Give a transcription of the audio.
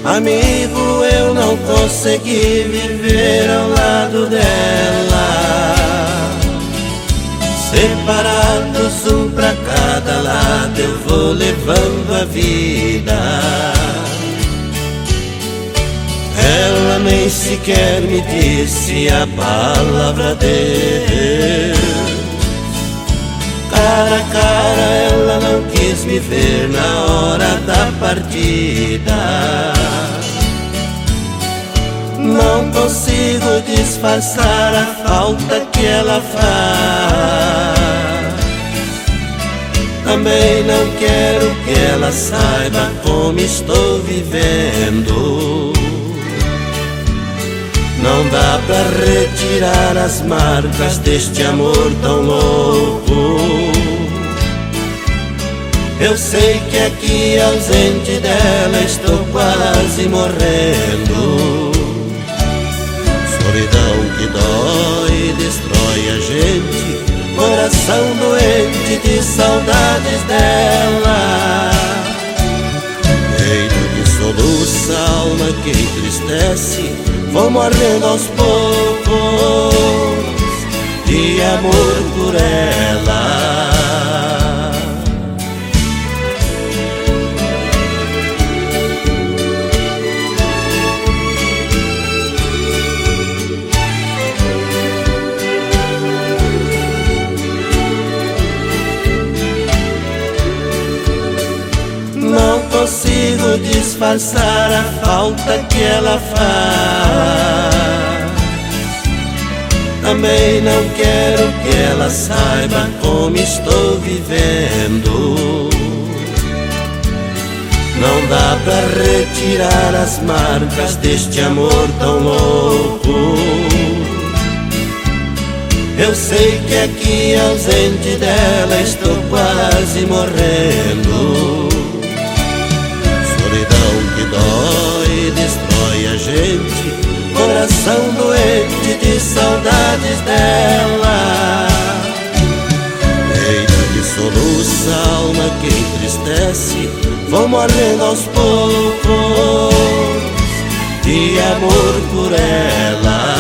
Amigo, eu não consegui viver ao lado dela, separados um pra cada lado eu vou levando a vida. Ela nem sequer me disse a palavra Deus. Cara a cara ela não quis me ver na hora da partida. Não consigo disfarçar a falta que ela faz. Também não quero que ela saiba como estou vivendo. Não dá pra retirar as marcas deste amor tão louco. Eu sei que aqui ausente dela estou quase morrendo. Solidão que dói, destrói a gente, coração doente de saudades dela. Peito que soluça, alma que entristece, vou morrendo aos poucos de amor por ela. Não consigo disfarçar a falta que ela faz. Também não quero que ela saiba como estou vivendo. Não dá pra retirar as marcas deste amor tão louco. Eu sei que aqui ausente dela estou quase morrendo. Solidão que dói, destrói a gente, coração doente de saudades dela. Peito que soluça, alma que entristece, vou morrendo aos poucos de amor por ela.